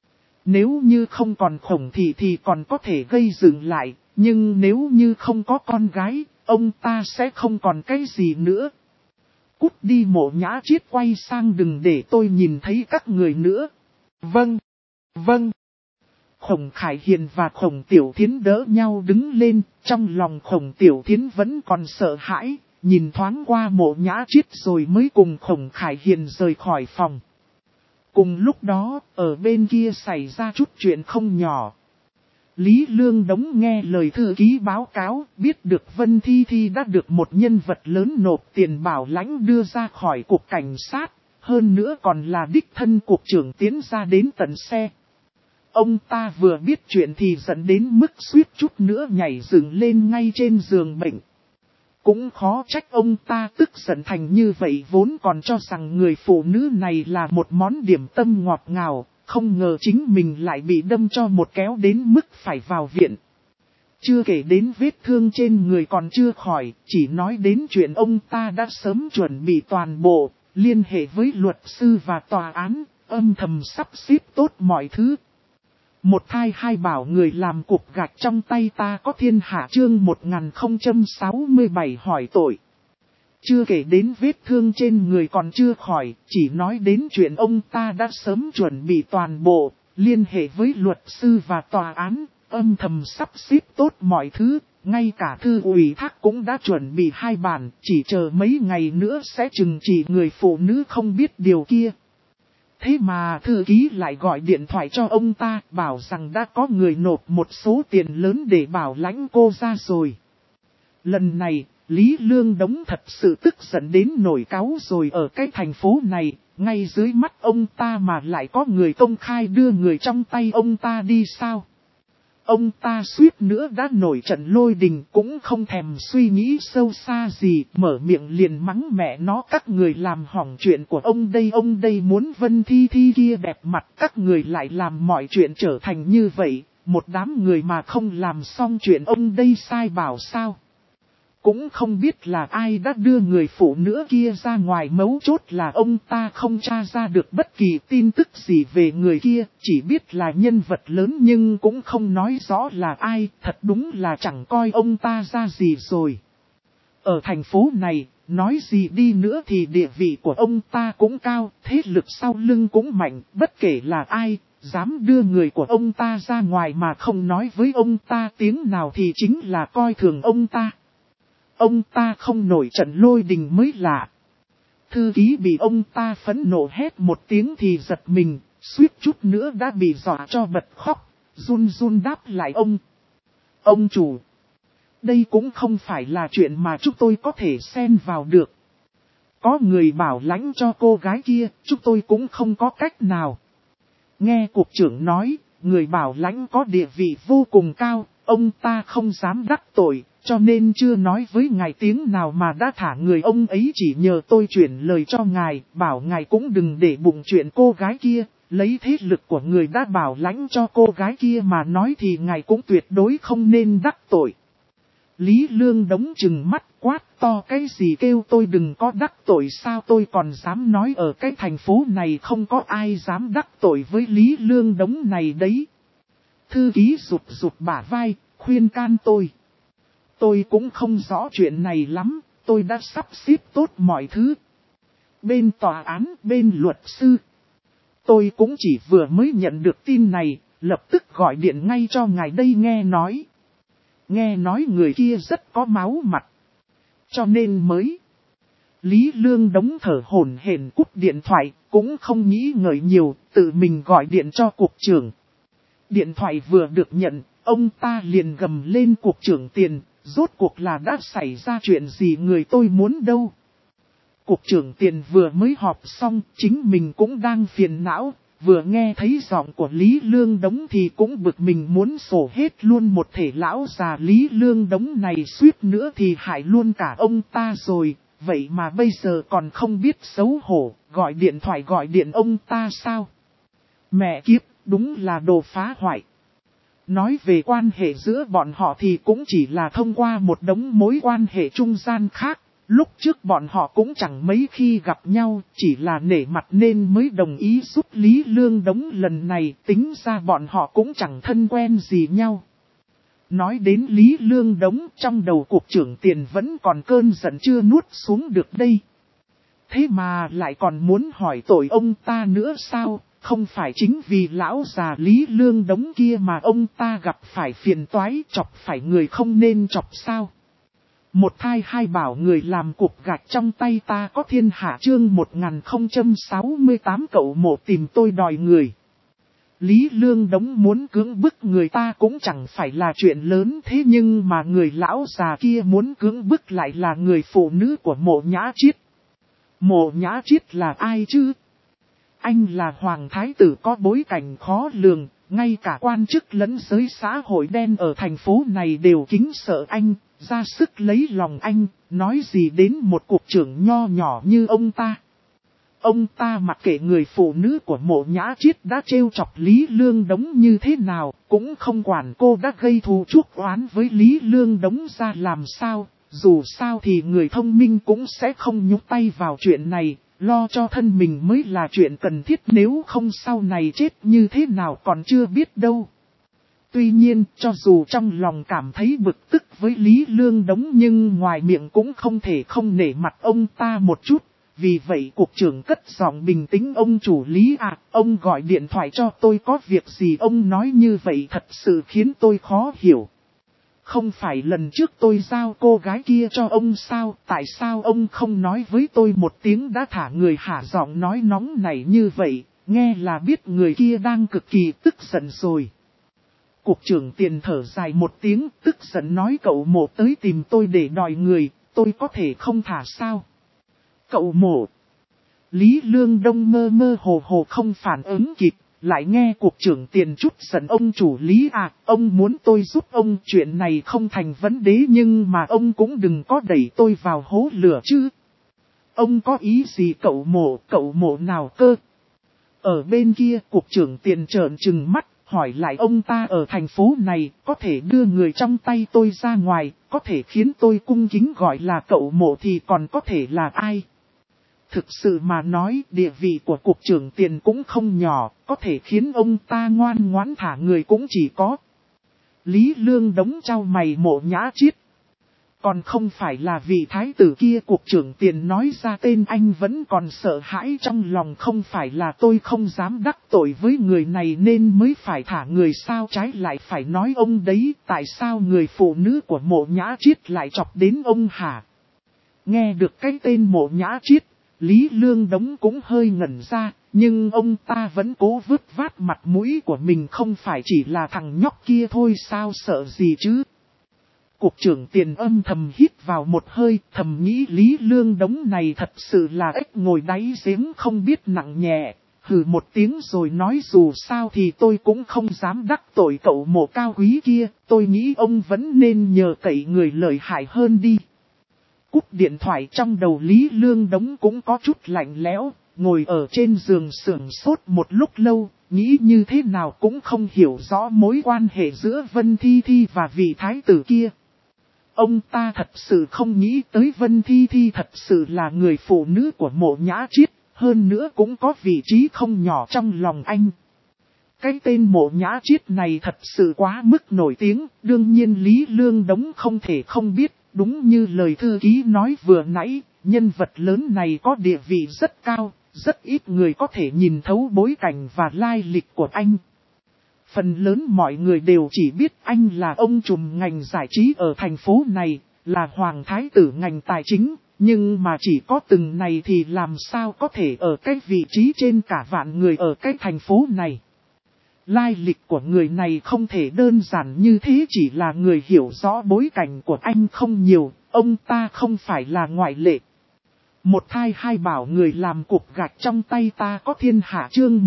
Nếu như không còn Khổng Thị thì còn có thể gây dựng lại, nhưng nếu như không có con gái, ông ta sẽ không còn cái gì nữa. Cút đi! Mộ Nhã Chiết quay sang: đừng để tôi nhìn thấy các người nữa. Vâng. Khổng Khải Hiền và Khổng Tiểu Thiến đỡ nhau đứng lên, trong lòng Khổng Tiểu Thiến vẫn còn sợ hãi, nhìn thoáng qua Mộ Nhã Chiết rồi mới cùng Khổng Khải Hiền rời khỏi phòng. Cùng lúc đó, ở bên kia xảy ra chút chuyện không nhỏ. Lý Lương Đống nghe lời thư ký báo cáo, biết được Vân Thi Thi đã được một nhân vật lớn nộp tiền bảo lãnh đưa ra khỏi cục cảnh sát, hơn nữa còn là đích thân cục trưởng tiến ra đến tận xe. Ông ta vừa biết chuyện thì dẫn đến mức suýt chút nữa nhảy dựng lên ngay trên giường bệnh. Cũng khó trách ông ta tức giận thành như vậy, vốn còn cho rằng người phụ nữ này là một món điểm tâm ngọt ngào, không ngờ chính mình lại bị đâm cho một kéo đến mức phải vào viện. Chưa kể đến vết thương trên người còn chưa khỏi, chỉ nói đến chuyện ông ta đã sớm chuẩn bị toàn bộ, liên hệ với luật sư và tòa án, âm thầm sắp xếp tốt mọi thứ. Một thai hai bảo người làm cục gạch trong tay ta có thiên hạ chương 1067 hỏi tội. Chưa kể đến vết thương trên người còn chưa khỏi, chỉ nói đến chuyện ông ta đã sớm chuẩn bị toàn bộ, liên hệ với luật sư và tòa án, âm thầm sắp xếp tốt mọi thứ, ngay cả thư ủy thác cũng đã chuẩn bị 2 bản, chỉ chờ mấy ngày nữa sẽ trừng trị người phụ nữ không biết điều kia. Thế mà thư ký lại gọi điện thoại cho ông ta, bảo rằng đã có người nộp một số tiền lớn để bảo lãnh cô ra rồi. Lần này, Lý Lương Đống thật sự tức giận đến nổi cáu rồi. Ở cái thành phố này, ngay dưới mắt ông ta mà lại có người công khai đưa người trong tay ông ta đi sao? Ông ta suýt nữa đã nổi trận lôi đình, cũng không thèm suy nghĩ sâu xa gì, mở miệng liền mắng mẹ nó các người làm hỏng chuyện của ông đây muốn Vân Thi Thi kia đẹp mặt, các người lại làm mọi chuyện trở thành như vậy, một đám người mà không làm xong chuyện ông đây sai bảo sao. Cũng không biết là ai đã đưa người phụ nữ kia ra ngoài, mấu chốt là ông ta không tra ra được bất kỳ tin tức gì về người kia, chỉ biết là nhân vật lớn nhưng cũng không nói rõ là ai, thật đúng là chẳng coi ông ta ra gì rồi. Ở thành phố này, nói gì đi nữa thì địa vị của ông ta cũng cao, thế lực sau lưng cũng mạnh, bất kể là ai, dám đưa người của ông ta ra ngoài mà không nói với ông ta tiếng nào thì chính là coi thường ông ta. Ông ta không nổi trận lôi đình mới lạ. Thư ký bị ông ta phẫn nộ hét một tiếng thì giật mình, suýt chút nữa đã bị dọa cho bật khóc, run run đáp lại ông. Ông chủ, đây cũng không phải là chuyện mà chúng tôi có thể xen vào được. Có người bảo lãnh cho cô gái kia, chúng tôi cũng không có cách nào. Nghe cục trưởng nói, người bảo lãnh có địa vị vô cùng cao, ông ta không dám đắc tội. Cho nên chưa nói với ngài tiếng nào mà đã thả người, ông ấy chỉ nhờ tôi chuyển lời cho ngài, bảo ngài cũng đừng để bụng chuyện cô gái kia, lấy thế lực của người đã bảo lãnh cho cô gái kia mà nói thì ngài cũng tuyệt đối không nên đắc tội. Lý Lương Đống trừng mắt quát to, cái gì kêu tôi đừng có đắc tội, sao tôi còn dám nói ở cái thành phố này không có ai dám đắc tội với Lý Lương Đống này đấy. Thư ký rụt rụt bả vai, khuyên can tôi. Tôi cũng không rõ chuyện này lắm, tôi đã sắp xếp tốt mọi thứ. Bên tòa án, bên luật sư. Tôi cũng chỉ vừa mới nhận được tin này, lập tức gọi điện ngay cho ngài đây nghe nói. Nghe nói người kia rất có máu mặt. Cho nên mới. Lý Lương Đống thở hổn hển cúp điện thoại, cũng không nghĩ ngợi nhiều, tự mình gọi điện cho cục trưởng. Điện thoại vừa được nhận, ông ta liền gầm lên cục trưởng Tiền. Rốt cuộc là đã xảy ra chuyện gì người tôi muốn đâu. Cục trưởng Tiền vừa mới họp xong, chính mình cũng đang phiền não, vừa nghe thấy giọng của Lý Lương Đống thì cũng bực mình muốn sổ hết luôn một thể lão già Lý Lương Đống này, suýt nữa thì hại luôn cả ông ta rồi, vậy mà bây giờ còn không biết xấu hổ, gọi điện thoại gọi điện ông ta sao? Mẹ kiếp, đúng là đồ phá hoại. Nói về quan hệ giữa bọn họ thì cũng chỉ là thông qua một đống mối quan hệ trung gian khác. Lúc trước bọn họ cũng chẳng mấy khi gặp nhau, chỉ là nể mặt nên mới đồng ý giúp Lý Lương Đống lần này, tính ra bọn họ cũng chẳng thân quen gì nhau. Nói đến Lý Lương Đống, trong đầu cục trưởng Tiền vẫn còn cơn giận chưa nuốt xuống được đây. Thế mà lại còn muốn hỏi tội ông ta nữa sao? Không phải chính vì lão già Lý Lương Đống kia mà ông ta gặp phải phiền toái, chọc phải người không nên chọc sao? Một thai hai bảo người làm cục gạch trong tay ta có thiên hạ chương 1068 cậu mộ tìm tôi đòi người. Lý Lương Đống muốn cưỡng bức người ta cũng chẳng phải là chuyện lớn, thế nhưng mà người lão già kia muốn cưỡng bức lại là người phụ nữ của Mộ Nhã Chiết. Mộ Nhã Chiết là ai chứ? Anh là hoàng thái tử có bối cảnh khó lường, ngay cả quan chức lẫn giới xã hội đen ở thành phố này đều kính sợ anh, ra sức lấy lòng anh, nói gì đến một cục trưởng nho nhỏ như ông ta. Ông ta mặc kệ người phụ nữ của Mộ Nhã Chiết đã trêu chọc Lý Lương Đống như thế nào, cũng không quản cô đã gây thù chuốc oán với Lý Lương Đống ra làm sao, dù sao thì người thông minh cũng sẽ không nhúc tay vào chuyện này, lo cho thân mình mới là chuyện cần thiết, nếu không sau này chết như thế nào còn chưa biết đâu. Tuy nhiên, cho dù trong lòng cảm thấy bực tức với Lý Lương Đống nhưng ngoài miệng cũng không thể không nể mặt ông ta một chút. Vì vậy cục trưởng cất giọng bình tĩnh: ông chủ Lý ạ, ông gọi điện thoại cho tôi có việc gì? Ông nói như vậy thật sự khiến tôi khó hiểu. Không phải lần trước tôi giao cô gái kia cho ông sao? Tại sao ông không nói với tôi một tiếng đã thả người hả? Giọng nói nóng này như vậy, nghe là biết người kia đang cực kỳ tức giận rồi. Cục trưởng Tiền thở dài một tiếng, tức giận nói: cậu Mộ tới tìm tôi để đòi người, tôi có thể không thả sao? Cậu Mộ. Lý Lương Đông mơ mơ hồ hồ không phản ứng kịp, lại nghe cục trưởng Tiền chút giận: ông chủ Lý à, ông muốn tôi giúp ông, chuyện này không thành vấn đề nhưng mà ông cũng đừng có đẩy tôi vào hố lửa chứ. Ông có ý gì? Cậu Mộ nào cơ? Ở bên kia cục trưởng Tiền trợn trừng mắt, hỏi lại ông ta: ở thành phố này, có thể đưa người trong tay tôi ra ngoài, có thể khiến tôi cung kính gọi là cậu Mộ thì còn có thể là ai? Thực sự mà nói, địa vị của cục trưởng Tiền cũng không nhỏ, có thể khiến ông ta ngoan ngoãn thả người cũng chỉ có Lý Lương Đống chau mày: Mộ Nhã Chiết. Còn không phải là vị thái tử kia? Cục trưởng Tiền nói ra tên anh vẫn còn sợ hãi trong lòng: không phải là tôi không dám đắc tội với người này nên mới phải thả người sao? Trái lại phải nói ông đấy, tại sao người phụ nữ của Mộ Nhã Chiết lại chọc đến ông hả? Nghe được cái tên Mộ Nhã Chiết, Lý Lương Đống cũng hơi ngẩn ra, nhưng ông ta vẫn cố vứt vát mặt mũi của mình: không phải chỉ là thằng nhóc kia thôi sao, sợ gì chứ? Cục trưởng Tiền âm thầm hít vào một hơi, thầm nghĩ Lý Lương Đống này thật sự là ếch ngồi đáy giếng không biết nặng nhẹ, hừ một tiếng rồi nói: dù sao thì tôi cũng không dám đắc tội cậu Mộ cao quý kia, tôi nghĩ ông vẫn nên nhờ cậy người lợi hại hơn đi. Cúp điện thoại, trong đầu Lý Lương Đống cũng có chút lạnh lẽo, ngồi ở trên giường sững sốt một lúc lâu, nghĩ như thế nào cũng không hiểu rõ mối quan hệ giữa Vân Thi Thi và vị thái tử kia. Ông ta thật sự không nghĩ tới Vân Thi Thi thật sự là người phụ nữ của Mộ Nhã Chiết, hơn nữa cũng có vị trí không nhỏ trong lòng anh. Cái tên Mộ Nhã Chiết này thật sự quá mức nổi tiếng, đương nhiên Lý Lương Đống không thể không biết. Đúng như lời thư ký nói vừa nãy, nhân vật lớn này có địa vị rất cao, rất ít người có thể nhìn thấu bối cảnh và lai lịch của anh. Phần lớn mọi người đều chỉ biết anh là ông trùm ngành giải trí ở thành phố này, là hoàng thái tử ngành tài chính, nhưng mà chỉ có từng này thì làm sao có thể ở cái vị trí trên cả vạn người ở cái thành phố này. Lai lịch của người này không thể đơn giản như thế, chỉ là người hiểu rõ bối cảnh của anh không nhiều, ông ta không phải là ngoại lệ. Một thai hai bảo người làm cục gạch trong tay ta có thiên hạ, chương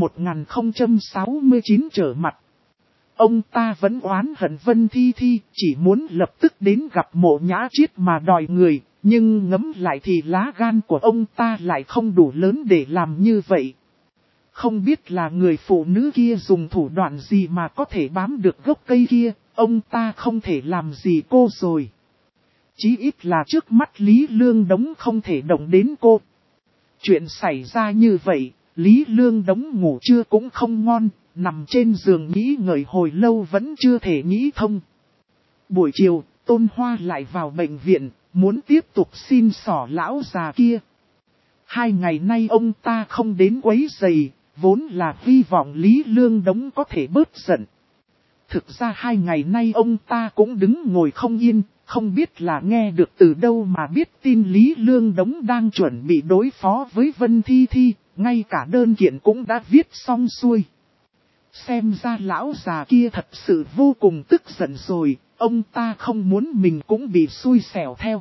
1069 trở mặt. Ông ta vẫn oán hận Vân Thi Thi, chỉ muốn lập tức đến gặp Mộ Nhã Chiết mà đòi người, nhưng ngẫm lại thì lá gan của ông ta lại không đủ lớn để làm như vậy. Không biết là người phụ nữ kia dùng thủ đoạn gì mà có thể bám được gốc cây kia, ông ta không thể làm gì cô rồi. Chí ít là trước mắt Lý Lương Đống không thể động đến cô. Chuyện xảy ra như vậy, Lý Lương Đống ngủ trưa cũng không ngon, nằm trên giường nghĩ ngợi hồi lâu vẫn chưa thể nghĩ thông. Buổi chiều, Tôn Hoa lại vào bệnh viện, muốn tiếp tục xin xỏ lão già kia. 2 ngày nay ông ta không đến quấy rầy, vốn là hy vọng Lý Lương Đống có thể bớt giận. Thực ra 2 ngày nay ông ta cũng đứng ngồi không yên, không biết là nghe được từ đâu mà biết tin Lý Lương Đống đang chuẩn bị đối phó với Vân Thi Thi, ngay cả đơn kiện cũng đã viết xong xuôi. Xem ra lão già kia thật sự vô cùng tức giận rồi, ông ta không muốn mình cũng bị xui xẻo theo.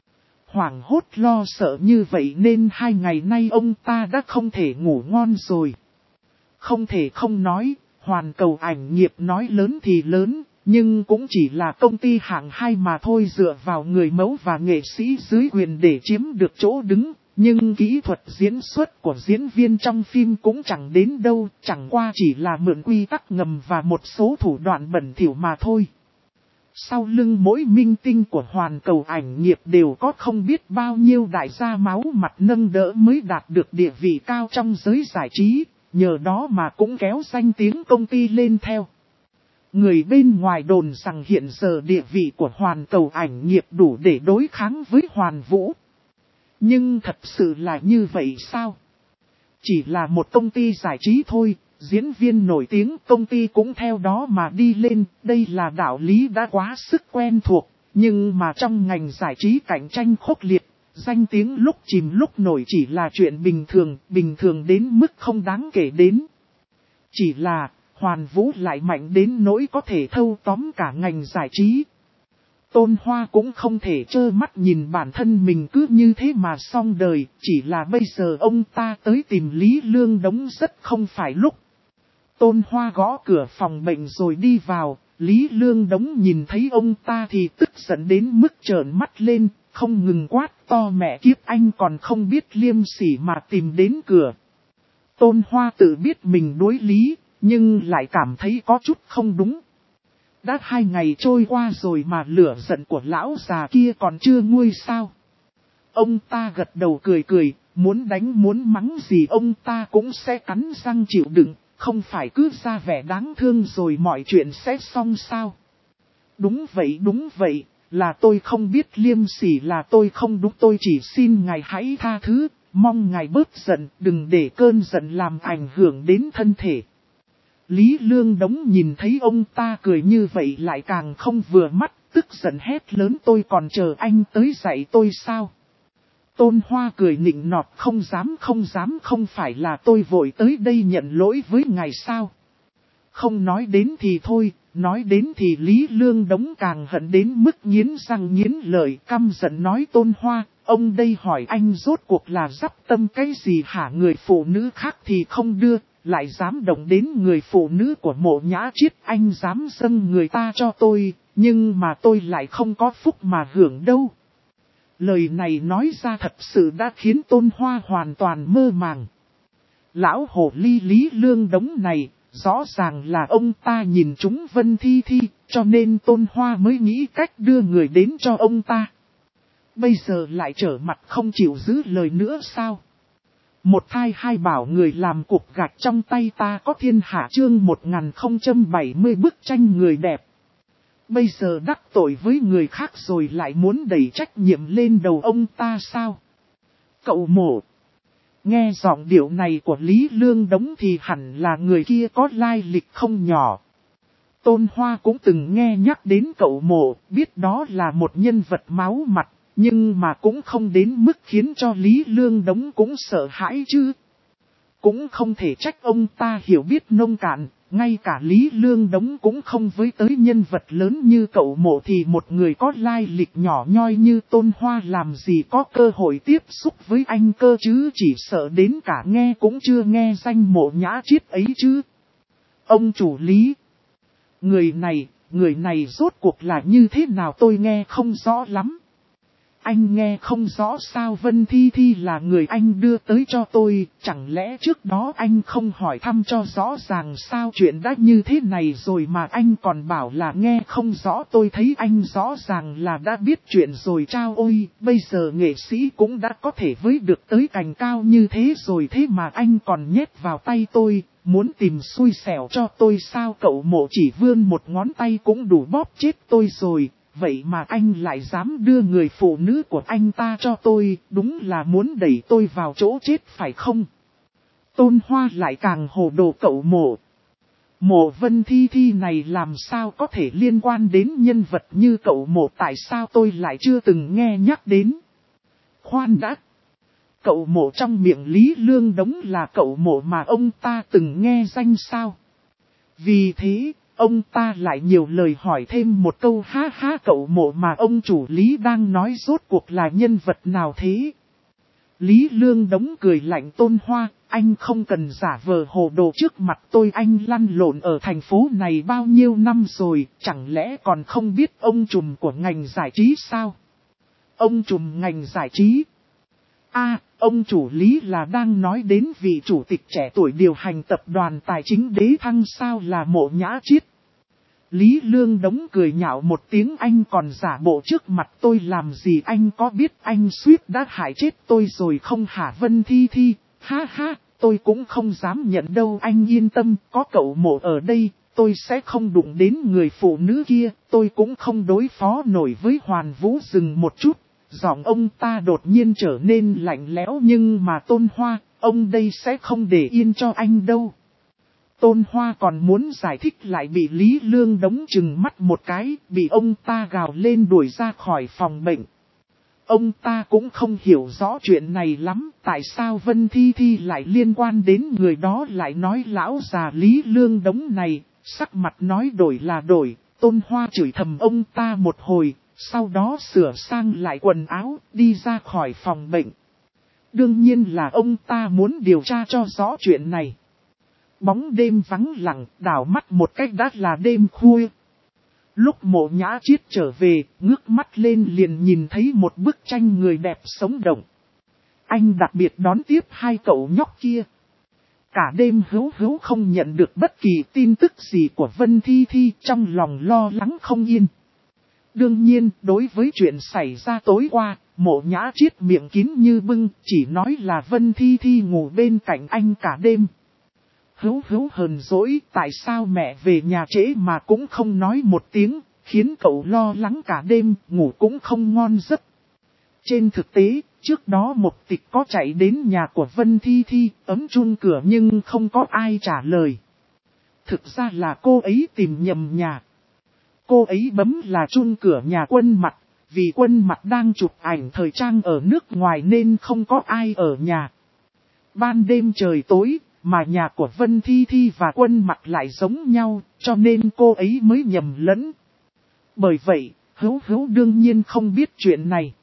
Hoảng hốt lo sợ như vậy nên 2 ngày nay ông ta đã không thể ngủ ngon rồi. Không thể không nói, Hoàn Cầu Ảnh Nghiệp nói lớn thì lớn, nhưng cũng chỉ là công ty hạng 2 mà thôi, dựa vào người mẫu và nghệ sĩ dưới quyền để chiếm được chỗ đứng. Nhưng kỹ thuật diễn xuất của diễn viên trong phim cũng chẳng đến đâu, chẳng qua chỉ là mượn quy tắc ngầm và một số thủ đoạn bẩn thỉu mà thôi. Sau lưng mỗi minh tinh của Hoàn Cầu Ảnh Nghiệp đều có không biết bao nhiêu đại gia máu mặt nâng đỡ mới đạt được địa vị cao trong giới giải trí, nhờ đó mà cũng kéo danh tiếng công ty lên theo. Người bên ngoài đồn rằng hiện giờ địa vị của Hoàn Cầu Ảnh Nghiệp đủ để đối kháng với Hoàn Vũ. Nhưng thật sự là như vậy sao? Chỉ là một công ty giải trí thôi, diễn viên nổi tiếng công ty cũng theo đó mà đi lên, đây là đạo lý đã quá sức quen thuộc, nhưng mà trong ngành giải trí cạnh tranh khốc liệt, danh tiếng lúc chìm lúc nổi chỉ là chuyện bình thường đến mức không đáng kể đến. Chỉ là, Hoàn Vũ lại mạnh đến nỗi có thể thâu tóm cả ngành giải trí. Tôn Hoa cũng không thể trơ mắt nhìn bản thân mình cứ như thế mà xong đời, chỉ là bây giờ ông ta tới tìm Lý Lương Đống rất không phải lúc. Tôn Hoa gõ cửa phòng bệnh rồi đi vào, Lý Lương Đống nhìn thấy ông ta thì tức giận đến mức trợn mắt lên, không ngừng quát to mẹ kiếp, anh còn không biết liêm sỉ mà tìm đến cửa. Tôn Hoa tự biết mình đối lý, nhưng lại cảm thấy có chút không đúng. Đã 2 ngày trôi qua rồi mà lửa giận của lão già kia còn chưa nguôi sao. Ông ta gật đầu cười, muốn đánh muốn mắng gì ông ta cũng sẽ cắn răng chịu đựng, không phải cứ ra vẻ đáng thương rồi mọi chuyện sẽ xong sao. Đúng vậy, là tôi không biết liêm sỉ, là tôi không đúng, tôi chỉ xin ngài hãy tha thứ, mong ngài bớt giận, đừng để cơn giận làm ảnh hưởng đến thân thể. Lý Lương Đống nhìn thấy ông ta cười như vậy lại càng không vừa mắt, tức giận hét lớn, tôi còn chờ anh tới dạy tôi sao? Tôn Hoa cười nịnh nọt, không dám, không phải là tôi vội tới đây nhận lỗi với ngài sao? Không nói đến thì thôi, nói đến thì Lý Lương Đống càng hận đến mức nghiến răng nghiến lợi, căm giận nói, Tôn Hoa, ông đây hỏi anh rốt cuộc là dắp tâm cái gì hả? Người phụ nữ khác thì không đưa, lại dám động đến người phụ nữ của Mộ Nhã Chiết, anh dám dâng người ta cho tôi, nhưng mà tôi lại không có phúc mà hưởng đâu. Lời này nói ra thật sự đã khiến Tôn Hoa hoàn toàn mơ màng. Lão hồ ly Lý Lương Đống này, rõ ràng là ông ta nhìn chúng Vân Thi Thi, cho nên Tôn Hoa mới nghĩ cách đưa người đến cho ông ta. Bây giờ lại trở mặt không chịu giữ lời nữa sao? Một thai hai bảo người làm cục gạch trong tay ta có thiên hạ, chương 1070 bức tranh người đẹp. Bây giờ đắc tội với người khác rồi lại muốn đẩy trách nhiệm lên đầu ông ta sao? Cậu Mộ. Nghe giọng điệu này của Lý Lương Đống thì hẳn là người kia có lai lịch không nhỏ. Tôn Hoa cũng từng nghe nhắc đến cậu Mộ, biết đó là một nhân vật máu mặt, nhưng mà cũng không đến mức khiến cho Lý Lương Đống cũng sợ hãi chứ. Cũng không thể trách ông ta hiểu biết nông cạn, ngay cả Lý Lương Đống cũng không với tới nhân vật lớn như cậu Mộ thì một người có lai lịch nhỏ nhoi như Tôn Hoa làm gì có cơ hội tiếp xúc với anh cơ chứ, chỉ sợ đến cả nghe cũng chưa nghe danh Mộ Nhã Chiết ấy chứ. Ông chủ Lý, người này rốt cuộc là như thế nào tôi nghe không rõ lắm. Anh nghe không rõ sao? Vân Thi Thi là người anh đưa tới cho tôi, chẳng lẽ trước đó anh không hỏi thăm cho rõ ràng sao? Chuyện đã như thế này rồi mà anh còn bảo là nghe không rõ, tôi thấy anh rõ ràng là đã biết chuyện rồi. Chao ôi, bây giờ nghệ sĩ cũng đã có thể với được tới cành cao như thế rồi, thế mà anh còn nhét vào tay tôi, muốn tìm xui xẻo cho tôi sao? Cậu Mộ chỉ vươn một ngón tay cũng đủ bóp chết tôi rồi. Vậy mà anh lại dám đưa người phụ nữ của anh ta cho tôi, đúng là muốn đẩy tôi vào chỗ chết phải không? Tôn Hoa lại càng hồ đồ. Cậu Mộ. Mộ Vân Thi Thi này làm sao có thể liên quan đến nhân vật như cậu Mộ, tại sao tôi lại chưa từng nghe nhắc đến? Khoan đã. Cậu Mộ trong miệng Lý Lương Đống là cậu Mộ mà ông ta từng nghe danh sao? Vì thế, ông ta lại nhiều lời hỏi thêm một câu ha ha cậu Mộ mà ông chủ Lý đang nói rốt cuộc là nhân vật nào thế? Lý Lương Đống cười lạnh Tôn Hoa, anh không cần giả vờ hồ đồ trước mặt tôi, anh lăn lộn ở thành phố này bao nhiêu năm rồi, chẳng lẽ còn không biết ông trùm của ngành giải trí sao? Ông trùm ngành giải trí? Ông chủ Lý là đang nói đến vị chủ tịch trẻ tuổi điều hành tập đoàn tài chính Đế Thăng sao, là Mộ Nhã Chiết. Lý Lương Đống cười nhạo một tiếng, anh còn giả bộ trước mặt tôi làm gì, anh có biết anh suýt đã hại chết tôi rồi không hả Vân Thi Thi, ha ha, tôi cũng không dám nhận đâu, anh yên tâm, có cậu Mộ ở đây, tôi sẽ không đụng đến người phụ nữ kia, tôi cũng không đối phó nổi với Hoàn Vũ. Dừng một chút, giọng ông ta đột nhiên trở nên lạnh lẽo, nhưng mà Tôn Hoa, ông đây sẽ không để yên cho anh đâu. Tôn Hoa còn muốn giải thích lại bị Lý Lương Đống chừng mắt một cái, bị ông ta gào lên đuổi ra khỏi phòng bệnh. Ông ta cũng không hiểu rõ chuyện này lắm, tại sao Vân Thi Thi lại liên quan đến người đó, lại nói lão già Lý Lương Đống này, sắc mặt nói đổi là đổi. Tôn Hoa chửi thầm ông ta một hồi, sau đó sửa sang lại quần áo, đi ra khỏi phòng bệnh. Đương nhiên là ông ta muốn điều tra cho rõ chuyện này. Bóng đêm vắng lặng, đảo mắt một cách đã là đêm khuya. Lúc Mộ Nhã Chiết trở về, ngước mắt lên liền nhìn thấy một bức tranh người đẹp sống động. Anh đặc biệt đón tiếp hai cậu nhóc kia. Cả đêm Hữu không nhận được bất kỳ tin tức gì của Vân Thi Thi, trong lòng lo lắng không yên. Đương nhiên, đối với chuyện xảy ra tối qua, Mộ Nhã Chiết miệng kín như bưng, chỉ nói là Vân Thi Thi ngủ bên cạnh anh cả đêm. Hữu hờn dỗi, tại sao mẹ về nhà trễ mà cũng không nói một tiếng, khiến cậu lo lắng cả đêm, ngủ cũng không ngon giấc. Trên thực tế, trước đó Mục Tịch có chạy đến nhà của Vân Thi Thi, ấm chuông cửa nhưng không có ai trả lời. Thực ra là cô ấy tìm nhầm nhà. Cô ấy bấm là chuông cửa nhà Quân Mặc, vì Quân Mặc đang chụp ảnh thời trang ở nước ngoài nên không có ai ở nhà. Ban đêm trời tối, mà nhà của Vân Thi Thi và Quân Mặc lại giống nhau, cho nên cô ấy mới nhầm lẫn. Bởi vậy, Hữu đương nhiên không biết chuyện này.